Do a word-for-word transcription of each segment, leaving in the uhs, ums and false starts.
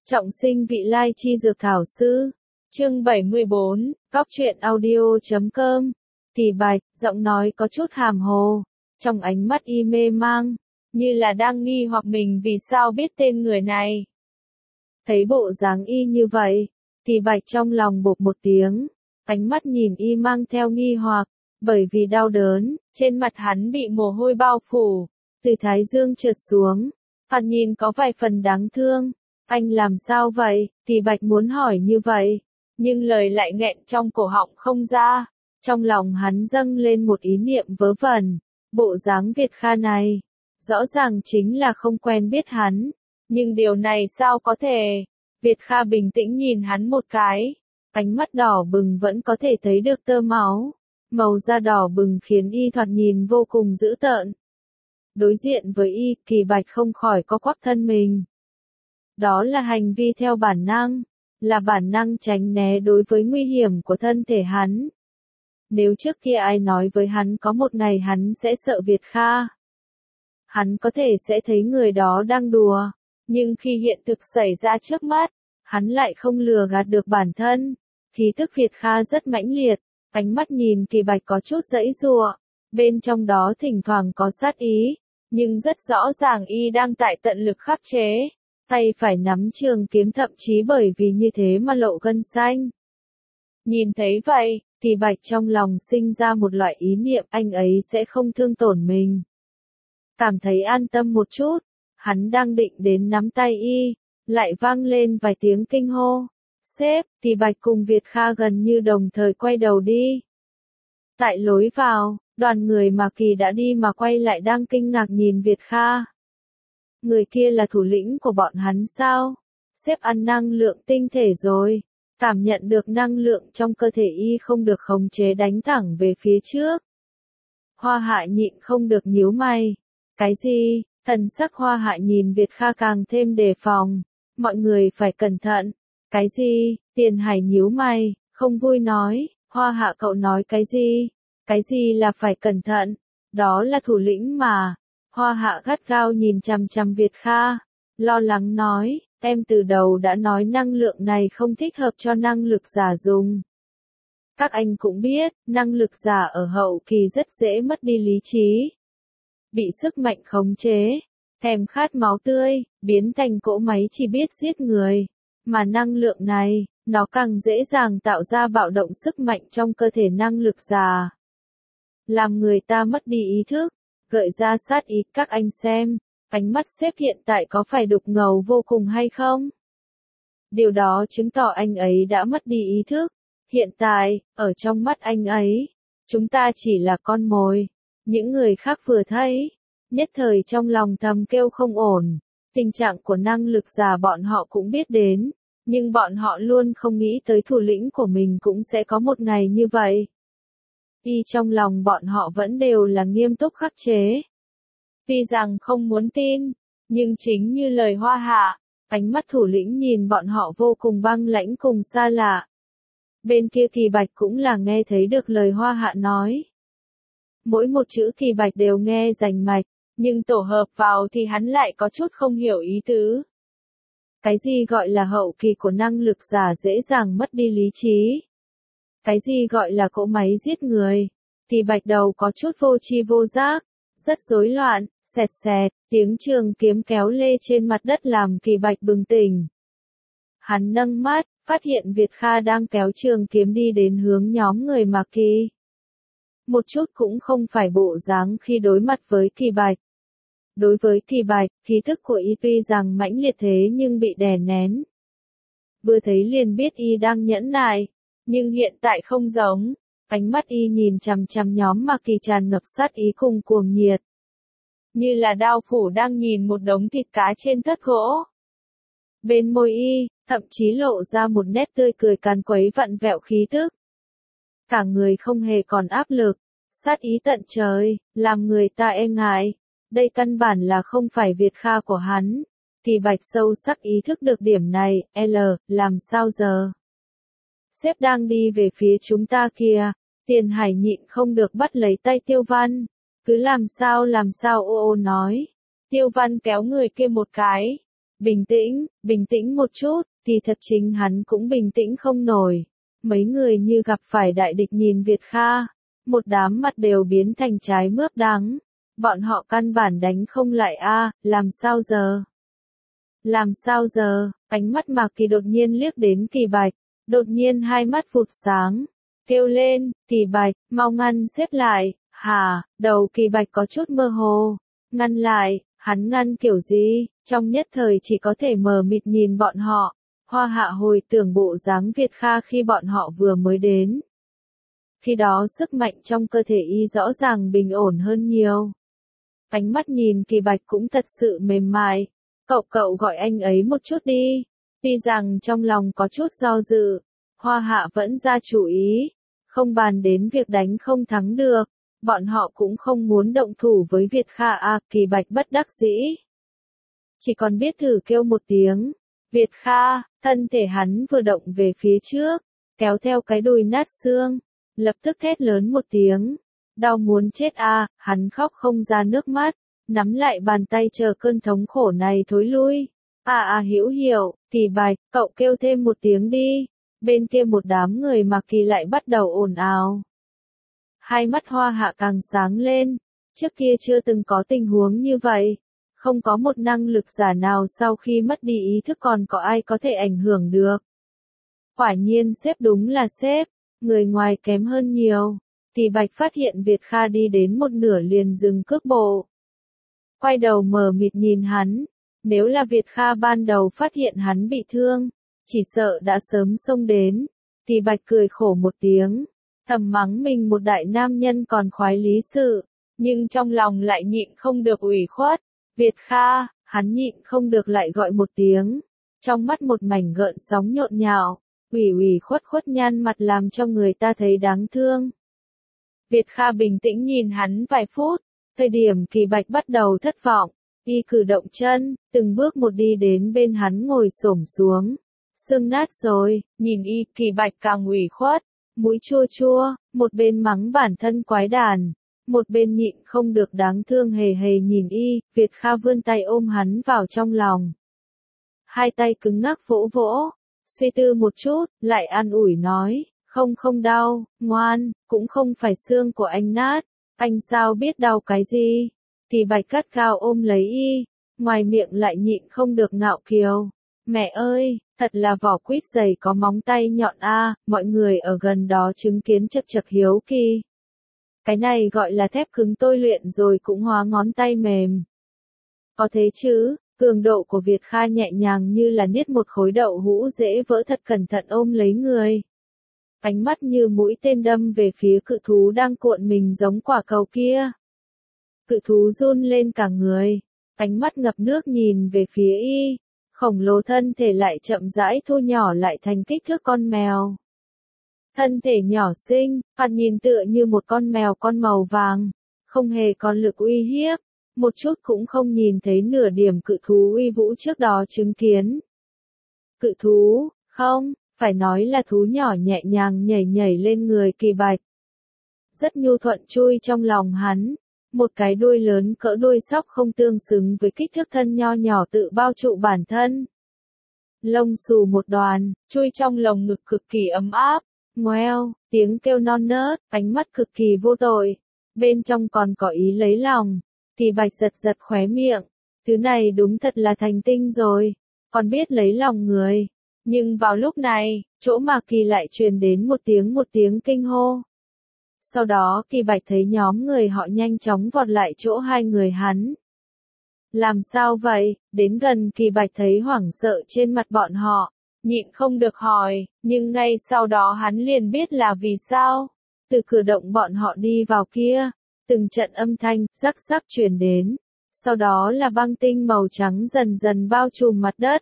Trọng sinh vị lai chi dược thảo sư. Chương bảy mươi bốn, Cóc truyện audio chấm com. Kỳ Bạch, giọng nói có chút hàm hồ, trong ánh mắt y mê mang, như là đang nghi hoặc mình vì sao biết tên người này. Thấy bộ dáng y như vậy, Kỳ Bạch trong lòng bộp một tiếng, ánh mắt nhìn y mang theo nghi hoặc, bởi vì đau đớn, trên mặt hắn bị mồ hôi bao phủ, từ thái dương trượt xuống, thoạt nhìn có vài phần đáng thương. Anh làm sao vậy? Kỳ Bạch muốn hỏi như vậy, nhưng lời lại nghẹn trong cổ họng không ra. Trong lòng hắn dâng lên một ý niệm vớ vẩn, bộ dáng Việt Kha này, rõ ràng chính là không quen biết hắn, nhưng điều này sao có thể? Việt Kha bình tĩnh nhìn hắn một cái, ánh mắt đỏ bừng vẫn có thể thấy được tơ máu, màu da đỏ bừng khiến y thoạt nhìn vô cùng dữ tợn. Đối diện với y, Kỳ Bạch không khỏi co quắp thân mình. Đó là hành vi theo bản năng, là bản năng tránh né đối với nguy hiểm của thân thể hắn. Nếu trước kia ai nói với hắn có một ngày hắn sẽ sợ Việt Kha, hắn có thể sẽ thấy người đó đang đùa, nhưng khi hiện thực xảy ra trước mắt, hắn lại không lừa gạt được bản thân. Khí tức Việt Kha rất mãnh liệt, ánh mắt nhìn Kỳ Bạch có chút giãy giụa, bên trong đó thỉnh thoảng có sát ý, nhưng rất rõ ràng y đang tại tận lực khắc chế. Tay phải nắm trường kiếm thậm chí bởi vì như thế mà lộ gân xanh. Nhìn thấy vậy, Kỳ Bạch trong lòng sinh ra một loại ý niệm anh ấy sẽ không thương tổn mình. Cảm thấy an tâm một chút, hắn đang định đến nắm tay y, lại vang lên vài tiếng kinh hô. Sếp, Kỳ Bạch cùng Việt Kha gần như đồng thời quay đầu đi. Tại lối vào, đoàn người mà Kỳ đã đi mà quay lại đang kinh ngạc nhìn Việt Kha. Người kia là thủ lĩnh của bọn hắn sao? Sếp ăn năng lượng tinh thể rồi. Cảm nhận được năng lượng trong cơ thể y không được khống chế đánh thẳng về phía trước. Hoa Hạ nhịn không được nhíu mày. Cái gì? Thần sắc Hoa Hạ nhìn Việt Kha càng thêm đề phòng. Mọi người phải cẩn thận. Cái gì? Tiền Hải nhíu mày, không vui nói. Hoa Hạ cậu nói cái gì? Cái gì là phải cẩn thận? Đó là thủ lĩnh mà. Hoa Hạ gắt gao nhìn chằm chằm Việt Kha, lo lắng nói, em từ đầu đã nói năng lượng này không thích hợp cho năng lực giả dùng. Các anh cũng biết, năng lực giả ở hậu kỳ rất dễ mất đi lý trí. Bị sức mạnh khống chế, thèm khát máu tươi, biến thành cỗ máy chỉ biết giết người. Mà năng lượng này, nó càng dễ dàng tạo ra bạo động sức mạnh trong cơ thể năng lực giả. Làm người ta mất đi ý thức. Gợi ra sát ý các anh xem, ánh mắt sếp hiện tại có phải đục ngầu vô cùng hay không? Điều đó chứng tỏ anh ấy đã mất đi ý thức. Hiện tại, ở trong mắt anh ấy, chúng ta chỉ là con mồi. Những người khác vừa thấy, nhất thời trong lòng thầm kêu không ổn. Tình trạng của năng lực giả bọn họ cũng biết đến, nhưng bọn họ luôn không nghĩ tới thủ lĩnh của mình cũng sẽ có một ngày như vậy. Y trong lòng bọn họ vẫn đều là nghiêm túc khắc chế. Tuy rằng không muốn tin, nhưng chính như lời Hoa Hạ, ánh mắt thủ lĩnh nhìn bọn họ vô cùng băng lãnh cùng xa lạ. Bên kia Kỳ Bạch cũng là nghe thấy được lời Hoa Hạ nói. Mỗi một chữ Kỳ Bạch đều nghe rành mạch, nhưng tổ hợp vào thì hắn lại có chút không hiểu ý tứ. Cái gì gọi là hậu kỳ của năng lực giả dễ dàng mất đi lý trí? Cái gì gọi là cỗ máy giết người? Kỳ Bạch đầu có chút vô tri vô giác, rất rối loạn, xẹt xẹt, tiếng trường kiếm kéo lê trên mặt đất làm Kỳ Bạch bừng tỉnh. Hắn nâng mắt, phát hiện Việt Kha đang kéo trường kiếm đi đến hướng nhóm người mà Kỳ. Một chút cũng không phải bộ dáng khi đối mặt với Kỳ Bạch. Đối với Kỳ Bạch, khí thức của y tuy rằng mãnh liệt thế nhưng bị đè nén. Vừa thấy liền biết y đang nhẫn nại. Nhưng hiện tại không giống, ánh mắt y nhìn chằm chằm nhóm mà Kỳ tràn ngập sát ý cùng cuồng nhiệt. Như là đao phủ đang nhìn một đống thịt cá trên thớt gỗ. Bên môi y, thậm chí lộ ra một nét tươi cười càn quấy vặn vẹo khí tức. Cả người không hề còn áp lực, sát ý tận trời, làm người ta e ngại. Đây căn bản là không phải Việt Kha của hắn. Kỳ Bạch sâu sắc ý thức được điểm này, L, làm sao giờ? Sếp đang đi về phía chúng ta kìa. Tiền Hải nhịn không được bắt lấy tay Tiêu Văn. Cứ làm sao làm sao ô ô nói. Tiêu Văn kéo người kia một cái. bình tĩnh, bình tĩnh một chút, thì thật chính hắn cũng bình tĩnh không nổi. Mấy người như gặp phải đại địch nhìn Việt Kha, một đám mặt đều biến thành trái mướp đắng. Bọn họ căn bản đánh không lại a, làm sao giờ? Làm sao giờ? Ánh mắt Mạc Kỳ đột nhiên liếc đến Kỳ Bạch, đột nhiên hai mắt vụt sáng, kêu lên, Kỳ Bạch, mau ngăn xếp lại, hả? Đầu Kỳ Bạch có chút mơ hồ, ngăn lại, hắn ngăn kiểu gì? Trong nhất thời chỉ có thể mờ mịt nhìn bọn họ. Hoa Hạ hồi tưởng bộ dáng Việt Kha khi bọn họ vừa mới đến. Khi đó sức mạnh trong cơ thể y rõ ràng bình ổn hơn nhiều. Ánh mắt nhìn Kỳ Bạch cũng thật sự mềm mại. Cậu cậu gọi anh ấy một chút đi. Tuy rằng trong lòng có chút do dự, Hoa Hạ vẫn ra chủ ý. Không bàn đến việc đánh không thắng được. Bọn họ cũng không muốn động thủ với Việt Kha à, Kỳ Bạch bất đắc dĩ. Chỉ còn biết thử kêu một tiếng. Việt Kha, thân thể hắn vừa động về phía trước, kéo theo cái đùi nát xương, lập tức thét lớn một tiếng. Đau muốn chết à, hắn khóc không ra nước mắt, nắm lại bàn tay chờ cơn thống khổ này thối lui. À à hiểu hiểu, Kỳ Bạch, cậu kêu thêm một tiếng đi. Bên kia một đám người Mạc Kỳ lại bắt đầu ồn ào. Hai mắt Hoa Hạ càng sáng lên, trước kia chưa từng có tình huống như vậy. Không có một năng lực giả nào sau khi mất đi ý thức còn có ai có thể ảnh hưởng được. Quả nhiên sếp đúng là sếp, người ngoài kém hơn nhiều. Kỳ Bạch phát hiện Việt Kha đi đến một nửa liền dừng cước bộ. Quay đầu mờ mịt nhìn hắn, nếu là Việt Kha ban đầu phát hiện hắn bị thương, chỉ sợ đã sớm xông đến. Kỳ Bạch cười khổ một tiếng, thầm mắng mình một đại nam nhân còn khoái lý sự, nhưng trong lòng lại nhịn không được ủy khuất. Việt Kha, hắn nhịn không được lại gọi một tiếng, trong mắt một mảnh gợn sóng nhộn nhạo, ủy ủy khuất khuất nhăn mặt làm cho người ta thấy đáng thương. Việt Kha bình tĩnh nhìn hắn vài phút, thời điểm Kỳ Bạch bắt đầu thất vọng, y cử động chân, từng bước một đi đến bên hắn ngồi xổm xuống. Xương nát rồi, nhìn y, Kỳ Bạch càng ủy khuất, mũi chua chua, một bên mắng bản thân quái đàn. Một bên nhịn không được đáng thương hề hề nhìn y, Việt Kha vươn tay ôm hắn vào trong lòng. Hai tay cứng ngắc vỗ vỗ, suy tư một chút, lại an ủi nói, không không đau, ngoan, cũng không phải xương của anh nát, anh sao biết đau cái gì. Kỳ Bạch cắt cao ôm lấy y, ngoài miệng lại nhịn không được ngạo kiều. Mẹ ơi, thật là vỏ quýt dày có móng tay nhọn a, mọi người ở gần đó chứng kiến chật chật hiếu kỳ. Cái này gọi là thép cứng tôi luyện rồi cũng hóa ngón tay mềm. Có thế chứ, cường độ của Việt Kha nhẹ nhàng như là niết một khối đậu hũ dễ vỡ thật cẩn thận ôm lấy người. Ánh mắt như mũi tên đâm về phía cự thú đang cuộn mình giống quả cầu kia. Cự thú run lên cả người, ánh mắt ngập nước nhìn về phía y, khổng lồ thân thể lại chậm rãi thu nhỏ lại thành kích thước con mèo. Thân thể nhỏ xinh, thoạt nhìn tựa như một con mèo con màu vàng, không hề có lực uy hiếp, một chút cũng không nhìn thấy nửa điểm cự thú uy vũ trước đó chứng kiến. Cự thú, không, phải nói là thú nhỏ nhẹ nhàng nhảy nhảy lên người Kỳ Bạch. Rất nhu thuận chui trong lòng hắn, một cái đuôi lớn cỡ đuôi sóc không tương xứng với kích thước thân nho nhỏ tự bao trụ bản thân. Lông xù một đoàn, chui trong lồng ngực cực kỳ ấm áp. Ngoeo, tiếng kêu non nớt, ánh mắt cực kỳ vô tội. Bên trong còn có ý lấy lòng. Kỳ Bạch giật giật khóe miệng. Thứ này đúng thật là thành tinh rồi. Còn biết lấy lòng người. Nhưng vào lúc này, chỗ Mạc Kỳ lại truyền đến một tiếng một tiếng kinh hô. Sau đó Kỳ Bạch thấy nhóm người họ nhanh chóng vọt lại chỗ hai người hắn. Làm sao vậy? Đến gần Kỳ Bạch thấy hoảng sợ trên mặt bọn họ. Nhịn không được hỏi, nhưng ngay sau đó hắn liền biết là vì sao. Từ cử động bọn họ đi vào kia, từng trận âm thanh, rắc rắc truyền đến. Sau đó là băng tinh màu trắng dần dần bao trùm mặt đất.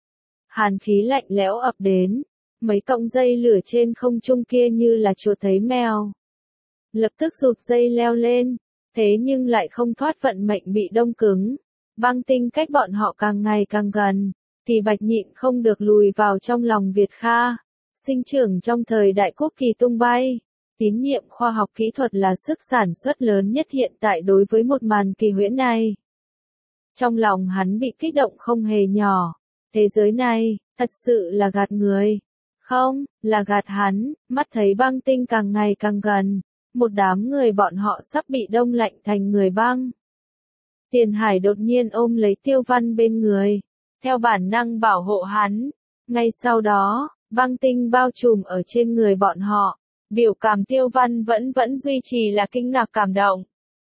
Hàn khí lạnh lẽo ập đến, mấy cọng dây lửa trên không trung kia như là chuột thấy mèo. Lập tức rụt dây leo lên, thế nhưng lại không thoát vận mệnh bị đông cứng. Băng tinh cách bọn họ càng ngày càng gần. Kỳ Bạch nhịn không được lùi vào trong lòng Việt Kha. Sinh trưởng trong thời đại quốc kỳ tung bay. Tín nhiệm khoa học kỹ thuật là sức sản xuất lớn nhất hiện tại đối với một màn kỳ huyễn này. Trong lòng hắn bị kích động không hề nhỏ. Thế giới này, thật sự là gạt người. Không, là gạt hắn, mắt thấy băng tinh càng ngày càng gần. Một đám người bọn họ sắp bị đông lạnh thành người băng. Tiền Hải đột nhiên ôm lấy Tiêu Văn bên người. Theo bản năng bảo hộ hắn. Ngay sau đó, băng tinh bao trùm ở trên người bọn họ. Biểu cảm Tiêu Văn vẫn vẫn duy trì là kinh ngạc cảm động.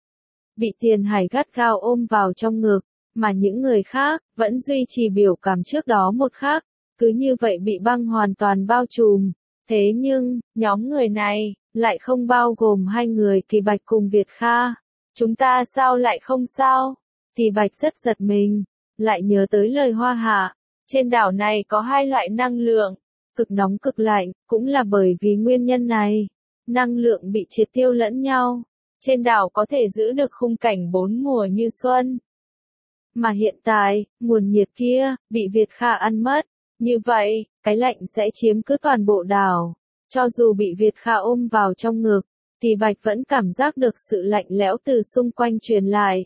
Bị Tiền Hải gắt gao ôm vào trong ngực, mà những người khác vẫn duy trì biểu cảm trước đó một khác, cứ như vậy bị băng hoàn toàn bao trùm. Thế nhưng, nhóm người này lại không bao gồm hai người Kỳ Bạch cùng Việt Kha. Chúng ta sao lại không sao? Kỳ Bạch rất giật mình, lại nhớ tới lời Hoa Hạ. Trên đảo này có hai loại năng lượng, cực nóng cực lạnh, cũng là bởi vì nguyên nhân này. Năng lượng bị triệt tiêu lẫn nhau. Trên đảo có thể giữ được khung cảnh bốn mùa như xuân. Mà hiện tại, nguồn nhiệt kia, bị Việt Kha ăn mất. Như vậy, cái lạnh sẽ chiếm cứ toàn bộ đảo. Cho dù bị Việt Kha ôm vào trong ngực, Kỳ Bạch vẫn cảm giác được sự lạnh lẽo từ xung quanh truyền lại.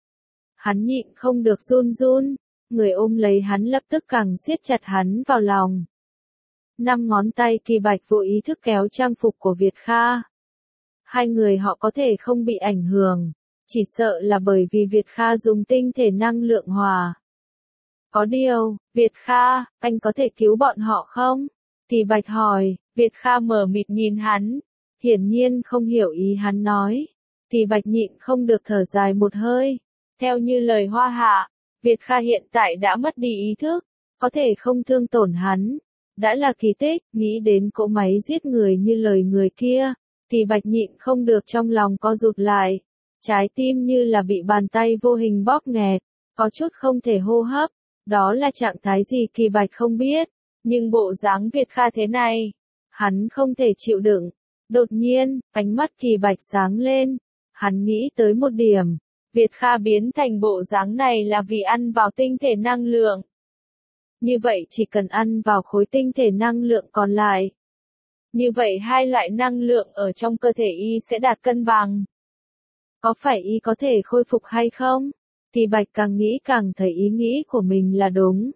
Hắn nhịn không được run run, người ôm lấy hắn lập tức càng siết chặt hắn vào lòng. Năm ngón tay Kỳ Bạch vô ý thức kéo trang phục của Việt Kha. Hai người họ có thể không bị ảnh hưởng, chỉ sợ là bởi vì Việt Kha dùng tinh thể năng lượng hòa. Có điều, Việt Kha, anh có thể cứu bọn họ không? Kỳ Bạch hỏi. Việt Kha mờ mịt nhìn hắn, hiển nhiên không hiểu ý hắn nói. Kỳ Bạch nhịn không được thở dài một hơi. Theo như lời Hoa Hạ, Việt Kha hiện tại đã mất đi ý thức, có thể không thương tổn hắn. Đã là kỳ tích, nghĩ đến cỗ máy giết người như lời người kia. Kỳ Bạch nhịn không được trong lòng co rụt lại. Trái tim như là bị bàn tay vô hình bóp nghẹt, có chút không thể hô hấp. Đó là trạng thái gì Kỳ Bạch không biết, nhưng bộ dáng Việt Kha thế này, hắn không thể chịu đựng. Đột nhiên, ánh mắt Kỳ Bạch sáng lên, hắn nghĩ tới một điểm, Việt Kha biến thành bộ dáng này là vì ăn vào tinh thể năng lượng. Như vậy chỉ cần ăn vào khối tinh thể năng lượng còn lại. Như vậy hai loại năng lượng ở trong cơ thể y sẽ đạt cân bằng. Có phải y có thể khôi phục hay không? Kỳ Bạch càng nghĩ càng thấy ý nghĩ của mình là đúng.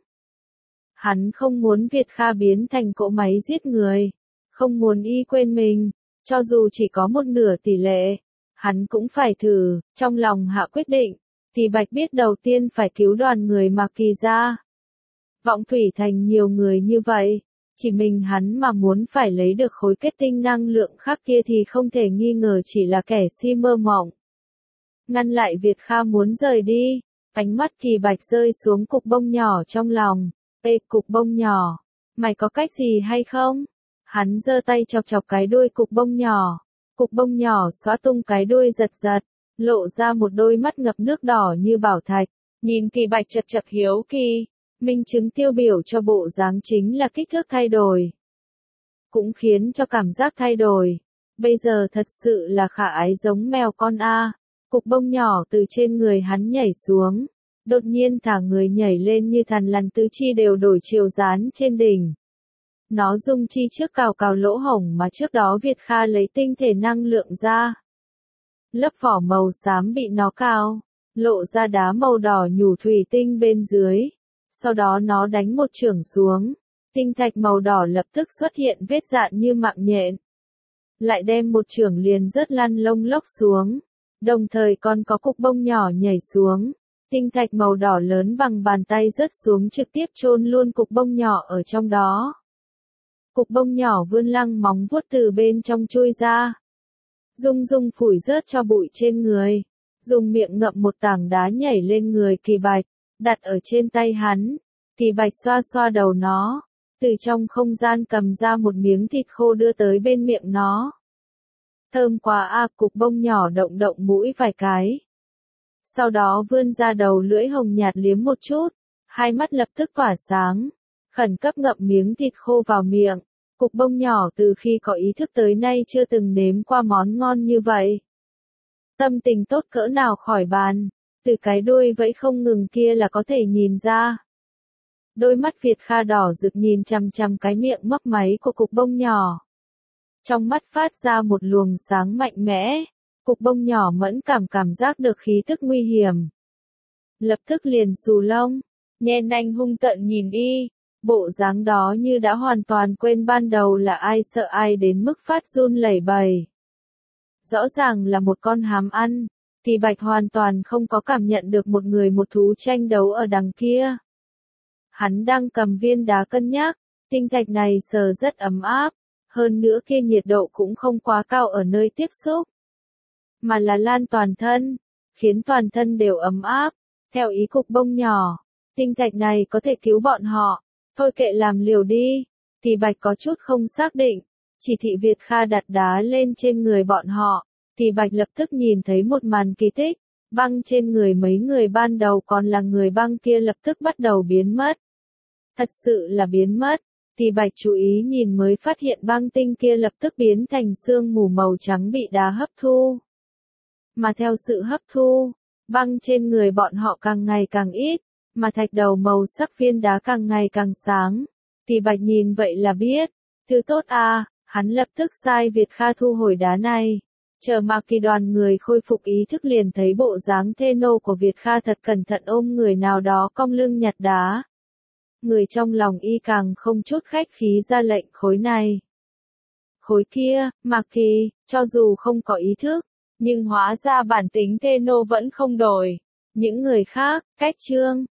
Hắn không muốn Việt Kha biến thành cỗ máy giết người. Không muốn y quên mình. Cho dù chỉ có một nửa tỷ lệ. Hắn cũng phải thử. Trong lòng hạ quyết định. Kỳ Bạch biết đầu tiên phải cứu đoàn người Mạc Kỳ ra. Vọng Thủy Thành nhiều người như vậy. Chỉ mình hắn mà muốn phải lấy được khối kết tinh năng lượng khác kia thì không thể nghi ngờ chỉ là kẻ si mơ mộng. Ngăn lại Việt Kha muốn rời đi, ánh mắt Kỳ Bạch rơi xuống cục bông nhỏ trong lòng. Ê cục bông nhỏ, mày có cách gì hay không? Hắn giơ tay chọc chọc cái đuôi cục bông nhỏ. Cục bông nhỏ xóa tung cái đuôi giật giật, lộ ra một đôi mắt ngập nước đỏ như bảo thạch. Nhìn Kỳ Bạch chật chật hiếu kỳ, minh chứng tiêu biểu cho bộ dáng chính là kích thước thay đổi. Cũng khiến cho cảm giác thay đổi. Bây giờ thật sự là khả ái giống mèo con a. Cục bông nhỏ từ trên người hắn nhảy xuống, đột nhiên thả người nhảy lên như thằn lằn tứ chi đều đổi chiều dán trên đỉnh. Nó dùng chi trước cào cào lỗ hổng mà trước đó Việt Kha lấy tinh thể năng lượng ra. Lớp vỏ màu xám bị nó cào, lộ ra đá màu đỏ nhủ thủy tinh bên dưới. Sau đó nó đánh một chưởng xuống, tinh thạch màu đỏ lập tức xuất hiện vết dạn như mạng nhện. Lại đem một chưởng liền rớt lăn lông lốc xuống. Đồng thời còn có cục bông nhỏ nhảy xuống, tinh thạch màu đỏ lớn bằng bàn tay rớt xuống trực tiếp chôn luôn cục bông nhỏ ở trong đó. Cục bông nhỏ vươn lăng móng vuốt từ bên trong chui ra. Dung Dung phủi rớt cho bụi trên người, dùng miệng ngậm một tảng đá nhảy lên người Kỳ Bạch, đặt ở trên tay hắn. Kỳ Bạch xoa xoa đầu nó, từ trong không gian cầm ra một miếng thịt khô đưa tới bên miệng nó. Thơm quá a, à, cục bông nhỏ động động mũi vài cái. Sau đó vươn ra đầu lưỡi hồng nhạt liếm một chút, hai mắt lập tức tỏa sáng, khẩn cấp ngậm miếng thịt khô vào miệng. Cục bông nhỏ từ khi có ý thức tới nay chưa từng nếm qua món ngon như vậy. Tâm tình tốt cỡ nào khỏi bàn, từ cái đuôi vẫy không ngừng kia là có thể nhìn ra. Đôi mắt Việt Kha đỏ rực nhìn chằm chằm cái miệng mấp máy của cục bông nhỏ. Trong mắt phát ra một luồng sáng mạnh mẽ, cục bông nhỏ mẫn cảm cảm giác được khí tức nguy hiểm. lập tức liền xù lông, nhen nanh hung tợn nhìn y, bộ dáng đó như đã hoàn toàn quên ban đầu là ai sợ ai đến mức phát run lẩy bẩy. Rõ ràng là một con hám ăn, thì Bạch hoàn toàn không có cảm nhận được một người một thú tranh đấu ở đằng kia. Hắn đang cầm viên đá cân nhắc, tinh thạch này sờ rất ấm áp, hơn nữa kia nhiệt độ cũng không quá cao ở nơi tiếp xúc, mà là lan toàn thân, khiến toàn thân đều ấm áp, theo ý cục bông nhỏ, tinh thạch này có thể cứu bọn họ, thôi kệ làm liều đi, thì Bạch có chút không xác định, chỉ thị Việt Kha đặt đá lên trên người bọn họ, thì Bạch lập tức nhìn thấy một màn kỳ tích, băng trên người mấy người ban đầu còn là người băng kia lập tức bắt đầu biến mất. Thật sự là biến mất, thì Bạch chú ý nhìn mới phát hiện băng tinh kia lập tức biến thành sương mù màu trắng bị đá hấp thu. Mà theo sự hấp thu, băng trên người bọn họ càng ngày càng ít, mà thạch đầu màu sắc viên đá càng ngày càng sáng. Thì Bạch nhìn vậy là biết, thứ tốt à, hắn lập tức sai Việt Kha thu hồi đá này. Chờ mà kỳ đoàn người khôi phục ý thức liền thấy bộ dáng thê nô của Việt Kha thật cẩn thận ôm người nào đó cong lưng nhặt đá. Người trong lòng y càng không chút khách khí ra lệnh khối này. Khối kia, Mạc Kỳ, cho dù không có ý thức, nhưng hóa ra bản tính thê nô vẫn không đổi. Những người khác, Cách Trương,